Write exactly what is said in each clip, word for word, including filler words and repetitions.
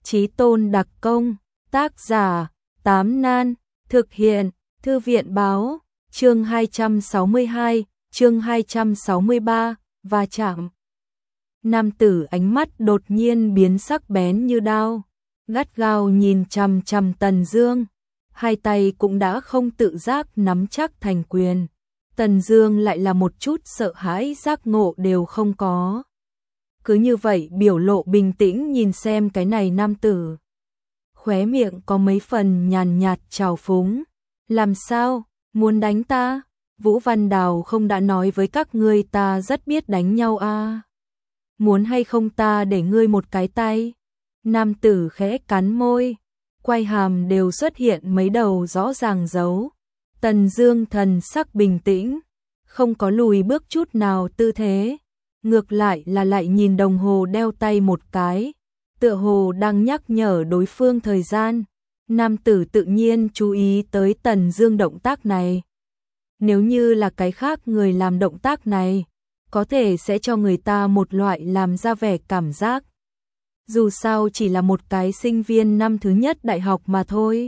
Chí tôn đặc công, tác giả, Tám Nan, thực hiện, Thư viện báo, chương hai trăm sáu mươi hai, chương hai trăm sáu mươi ba, va chạm. Nam tử ánh mắt đột nhiên biến sắc bén như đao, gắt gao nhìn chằm chằm Tần Dương, hai tay cũng đã không tự giác nắm chắc thành quyền. Tần Dương lại là một chút sợ hãi giác ngộ đều không có. Cứ như vậy biểu lộ bình tĩnh nhìn xem cái này nam tử. Khóe miệng có mấy phần nhàn nhạt trào phúng. Làm sao, muốn đánh ta? Vũ Văn Đào không đã nói với các ngươi ta rất biết đánh nhau à? Muốn hay không ta để ngươi một cái tay? Nam tử khẽ cắn môi, quai hàm đều xuất hiện mấy đầu rõ ràng dấu. Tần Dương thần sắc bình tĩnh, không có lùi bước chút nào tư thế, ngược lại là lại nhìn đồng hồ đeo tay một cái, tựa hồ đang nhắc nhở đối phương thời gian. Nam tử tự nhiên chú ý tới Tần Dương động tác này. Nếu như là cái khác người làm động tác này, có thể sẽ cho người ta một loại làm ra vẻ cảm giác. Dù sao chỉ là một cái sinh viên năm thứ nhất đại học mà thôi.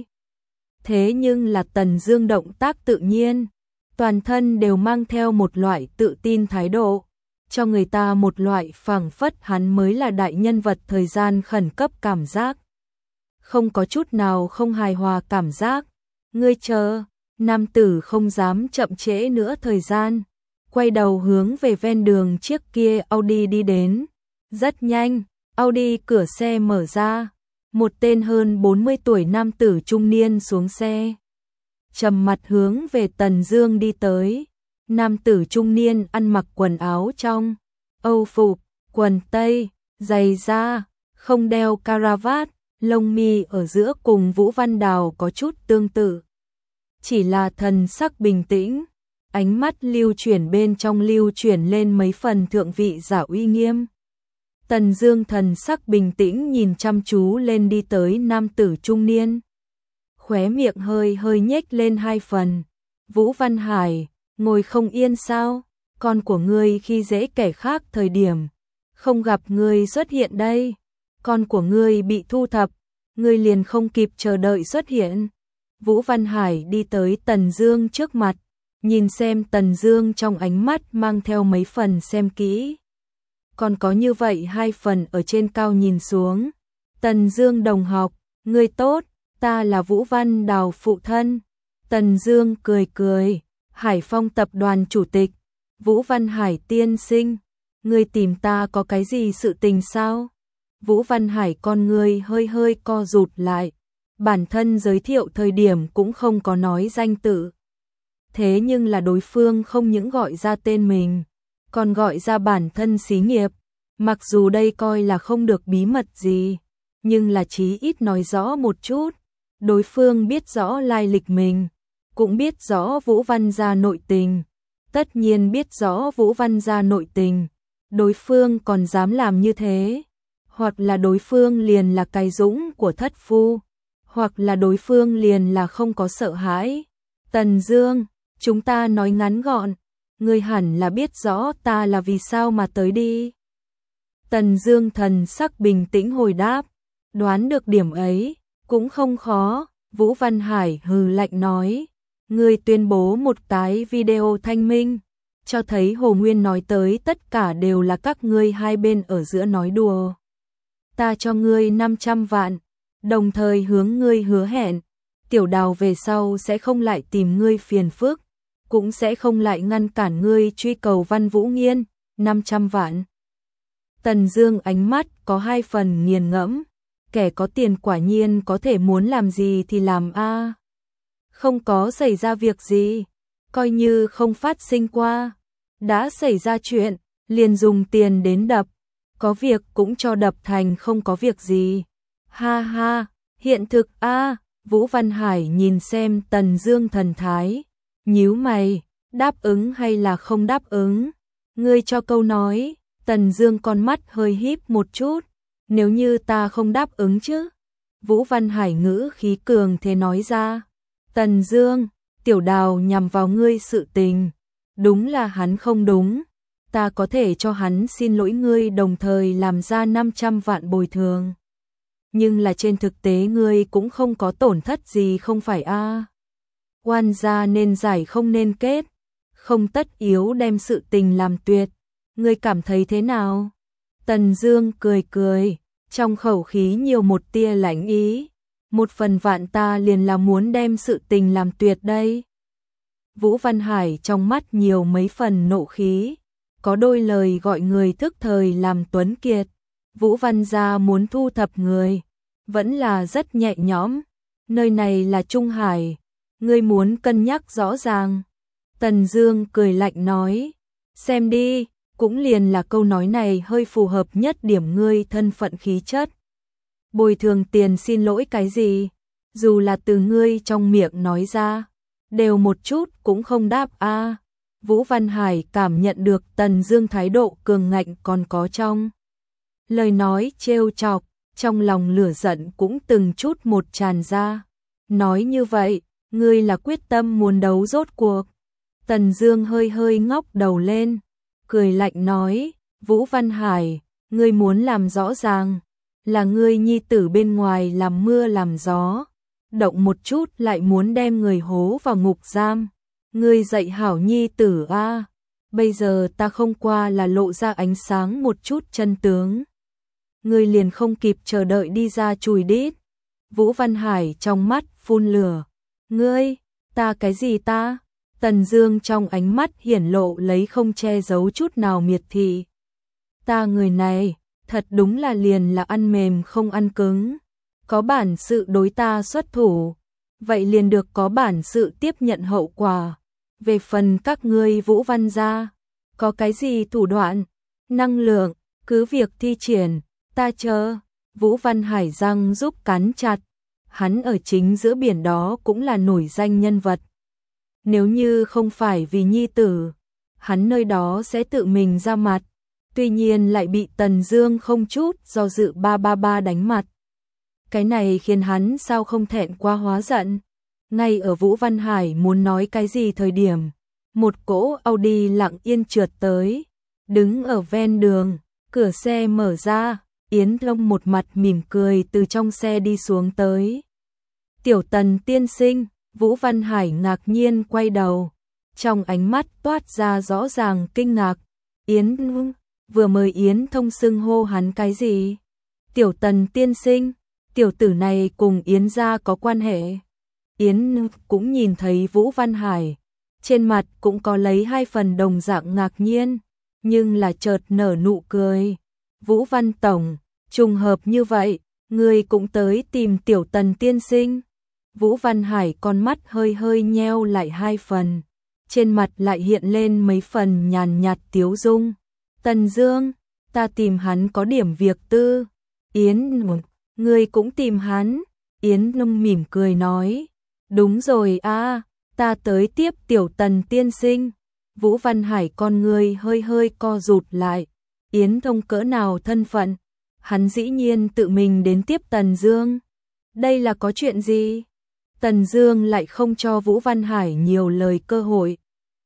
Thế nhưng là Tần Dương động tác tự nhiên, toàn thân đều mang theo một loại tự tin thái độ, cho người ta một loại phảng phất hắn mới là đại nhân vật thời gian khẩn cấp cảm giác. Không có chút nào không hài hòa cảm giác. Ngươi chờ, nam tử không dám chậm trễ nữa thời gian, quay đầu hướng về ven đường chiếc kia Audi đi đến. Rất nhanh, Audi cửa xe mở ra, một tên hơn bốn mươi tuổi nam tử trung niên xuống xe, trầm mặt hướng về Tần Dương đi tới. Nam tử trung niên ăn mặc quần áo trong, Âu phục, quần tây, giày da, không đeo caravat, lông mi ở giữa cùng Vũ Văn Đào có chút tương tự. Chỉ là thần sắc bình tĩnh, ánh mắt lưu chuyển bên trong lưu chuyển lên mấy phần thượng vị giả uy nghiêm. Tần Dương thần sắc bình tĩnh nhìn chăm chú lên đi tới nam tử trung niên. Khóe miệng hơi hơi nhếch lên hai phần. Vũ Văn Hải, ngồi không yên sao? Con của ngươi khi dễ kẻ khác thời điểm, không gặp ngươi xuất hiện đây. Con của ngươi bị thu thập, ngươi liền không kịp chờ đợi xuất hiện. Vũ Văn Hải đi tới Tần Dương trước mặt, nhìn xem Tần Dương trong ánh mắt mang theo mấy phần xem kỹ. Còn có như vậy hai phần ở trên cao nhìn xuống. Tần Dương đồng học, ngươi tốt, ta là Vũ Văn Đào phụ thân. Tần Dương cười cười, Hải Phong tập đoàn chủ tịch, Vũ Văn Hải tiên sinh, ngươi tìm ta có cái gì sự tình sao? Vũ Văn Hải con ngươi hơi hơi co rụt lại, bản thân giới thiệu thời điểm cũng không có nói danh tự. Thế nhưng là đối phương không những gọi ra tên mình, còn gọi ra bản thân xí nghiệp. Mặc dù đây coi là không được bí mật gì, nhưng là chí ít nói rõ một chút. Đối phương biết rõ lai lịch mình, cũng biết rõ Vũ Văn gia nội tình. Tất nhiên biết rõ Vũ Văn gia nội tình, đối phương còn dám làm như thế. Hoặc là đối phương liền là cái dũng của thất phu, hoặc là đối phương liền là không có sợ hãi. Tần Dương, chúng ta nói ngắn gọn, ngươi hẳn là biết rõ ta là vì sao mà tới đi. Tần Dương thần sắc bình tĩnh hồi đáp, đoán được điểm ấy, cũng không khó. Vũ Văn Hải hừ lạnh nói, ngươi tuyên bố một cái video thanh minh, cho thấy Hồ Nguyên nói tới tất cả đều là các ngươi hai bên ở giữa nói đùa. Ta cho ngươi năm trăm vạn, đồng thời hướng ngươi hứa hẹn, Tiểu Đào về sau sẽ không lại tìm ngươi phiền phức, cũng sẽ không lại ngăn cản ngươi truy cầu Văn Vũ Nghiên. Năm trăm vạn. Tần Dương ánh mắt có hai phần nghiền ngẫm, kẻ có tiền quả nhiên có thể muốn làm gì thì làm a. Không có xảy ra việc gì, coi như không phát sinh qua, đã xảy ra chuyện, liền dùng tiền đến đập, có việc cũng cho đập thành không có việc gì. Ha ha, hiện thực a. Vũ Văn Hải nhìn xem Tần Dương thần thái, nhíu mày, đáp ứng hay là không đáp ứng? Ngươi cho câu nói. Tần Dương con mắt hơi híp một chút, nếu như ta không đáp ứng chứ? Vũ Văn Hải ngữ khí cường thế nói ra. Tần Dương, Tiểu Đào nhằm vào ngươi sự tình, đúng là hắn không đúng, ta có thể cho hắn xin lỗi ngươi đồng thời làm ra năm trăm vạn bồi thường. nhưng là trên thực tế ngươi cũng không có tổn thất gì không phải a? Oan gia nên giải không nên kết, không tất yếu đem sự tình làm tuyệt, ngươi cảm thấy thế nào? Tần Dương cười cười, trong khẩu khí nhiều một tia lãnh ý, một phần vạn ta liền là muốn đem sự tình làm tuyệt đây. Vũ Văn Hải trong mắt nhiều mấy phần nộ khí, có đôi lời gọi người thức thời làm tuấn kiệt. Vũ Văn gia muốn thu thập người, vẫn là rất nhẹ nhõm, nơi này là Trung Hải, ngươi muốn cân nhắc rõ ràng. Tần Dương cười lạnh nói, xem đi, cũng liền là câu nói này hơi phù hợp nhất điểm ngươi thân phận khí chất. Bồi thường tiền xin lỗi cái gì, dù là từ ngươi trong miệng nói ra, đều một chút cũng không đáp a. Vũ Văn Hải cảm nhận được Tần Dương thái độ cường ngạnh còn có trong lời nói trêu chọc, trong lòng lửa giận cũng từng chút một tràn ra. Nói như vậy, ngươi là quyết tâm muốn đấu rốt cuộc. Tần Dương hơi hơi ngóc đầu lên, cười lạnh nói, Vũ Văn Hải, ngươi muốn làm rõ ràng, là ngươi nhi tử bên ngoài làm mưa làm gió, động một chút lại muốn đem người hố vào ngục giam. Ngươi dạy hảo nhi tử a, bây giờ ta không qua là lộ ra ánh sáng một chút chân tướng. Ngươi liền không kịp chờ đợi đi ra chùi đít. Vũ Văn Hải trong mắt phun lửa. Ngươi, ta cái gì ta? Tần Dương trong ánh mắt hiển lộ lấy không che giấu chút nào miệt thị. Ta người này, thật đúng là liền là ăn mềm không ăn cứng. Có bản sự đối ta xuất thủ, vậy liền được có bản sự tiếp nhận hậu quả. Về phần các ngươi Vũ Văn gia, có cái gì thủ đoạn, năng lượng, cứ việc thi triển, ta chờ. Vũ Văn Hải răng giúp cắn chặt, hắn ở chính giữa biển đó cũng là nổi danh nhân vật. Nếu như không phải vì nhi tử, hắn nơi đó sẽ tự mình ra mặt, tuy nhiên lại bị Tần Dương không chút do dự ba ba ba đánh mặt. Cái này khiến hắn sao không thẹn quá hóa giận. Ngay ở Vũ Văn Hải muốn nói cái gì thời điểm, một cỗ Audi lặng yên trượt tới, đứng ở ven đường, cửa xe mở ra, Yến Thông một mặt mỉm cười từ trong xe đi xuống tới. Tiểu Tần tiên sinh, Vũ Văn Hải ngạc nhiên quay đầu, trong ánh mắt toát ra rõ ràng kinh ngạc. Yến Thông, vừa mới Yến Thông xưng hô hắn cái gì? Tiểu Tần tiên sinh, tiểu tử này cùng Yến gia có quan hệ. Yến cũng nhìn thấy Vũ Văn Hải, trên mặt cũng có lấy hai phần đồng dạng ngạc nhiên, nhưng là chợt nở nụ cười. Vũ Văn tổng, trùng hợp như vậy, ngươi cũng tới tìm Tiểu Tần tiên sinh. Vũ Văn Hải con mắt hơi hơi nheo lại hai phần, trên mặt lại hiện lên mấy phần nhàn nhạt tiếu dung. Tần Dương, ta tìm hắn có điểm việc tư. Yến, ngươi cũng tìm hắn? Yến Nông mỉm cười nói, đúng rồi a, ta tới tiếp Tiểu Tần tiên sinh. Vũ Văn Hải con ngươi hơi hơi co rụt lại, Yến Thông cỡ nào thân phận, hắn dĩ nhiên tự mình đến tiếp Tần Dương. Đây là có chuyện gì? Tần Dương lại không cho Vũ Văn Hải nhiều lời cơ hội,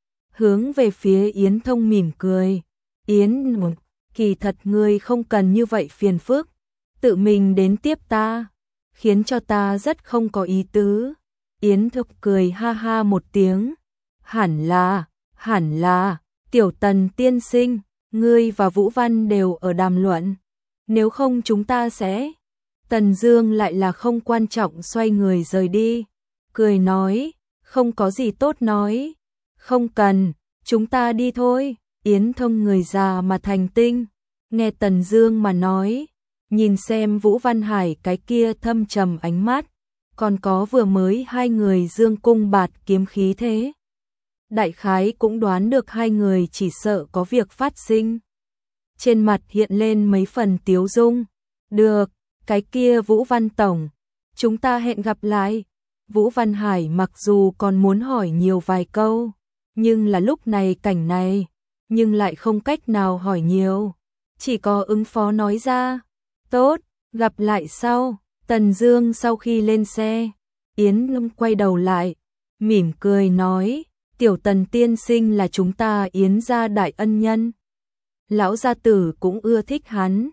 hướng về phía Yến Thông mỉm cười. Yến, kỳ thật ngươi không cần như vậy phiền phức, tự mình đến tiếp ta, khiến cho ta rất không có ý tứ. Yến Thông cười ha ha một tiếng, hẳn là, hẳn là, Tiểu Tần tiên sinh, ngươi và Vũ Văn đều ở đàm luận, nếu không chúng ta sẽ... Tần Dương lại là không quan trọng xoay người rời đi, cười nói, không có gì tốt nói, không cần, chúng ta đi thôi. Yến Thông người già mà thành tinh, nghe Tần Dương mà nói, nhìn xem Vũ Văn Hải cái kia thâm trầm ánh mắt, còn có vừa mới hai người dương cung bạt kiếm khí thế. Đại khái cũng đoán được hai người chỉ sợ có việc phát sinh. Trên mặt hiện lên mấy phần tiếu dung, được, cái kia Vũ Văn tổng, chúng ta hẹn gặp lại. Vũ Văn Hải mặc dù còn muốn hỏi nhiều vài câu, nhưng là lúc này cảnh này, nhưng lại không cách nào hỏi nhiều, chỉ có ứng phó nói ra, tốt, gặp lại sau. Tần Dương sau khi lên xe, Yến Lâm quay đầu lại, mỉm cười nói, Tiểu Tần tiên sinh là chúng ta Yến gia đại ân nhân, lão gia tử cũng ưa thích hắn,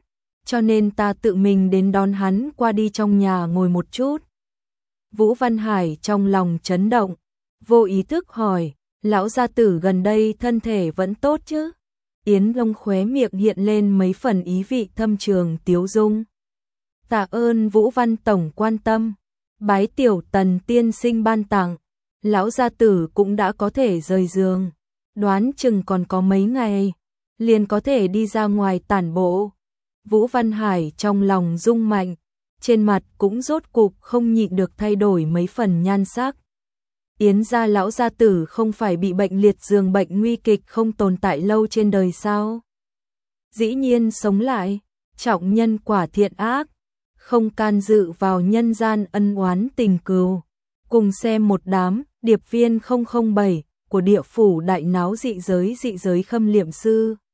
cho nên ta tự mình đến đón hắn qua đi trong nhà ngồi một chút. Vũ Văn Hải trong lòng chấn động, vô ý thức hỏi, lão gia tử gần đây thân thể vẫn tốt chứ? Yến Long khóe miệng hiện lên mấy phần ý vị thâm trường tiếu dung. Tạ ơn Vũ Văn tổng quan tâm, bái tiểu Tần tiên sinh ban tặng, lão gia tử cũng đã có thể rời giường, đoán chừng còn có mấy ngày, liền có thể đi ra ngoài tản bộ. Vũ Văn Hải trong lòng rung mạnh, trên mặt cũng rốt cục không nhịn được thay đổi mấy phần nhan sắc. Yến gia lão gia tử không phải bị bệnh liệt giường bệnh nguy kịch không tồn tại lâu trên đời sao? Dĩ nhiên sống lại, trọng nhân quả thiện ác, không can dự vào nhân gian ân oán tình cừu. Cùng xem một đám điệp viên không không bảy của địa phủ đại náo dị giới dị giới khâm liệm sư.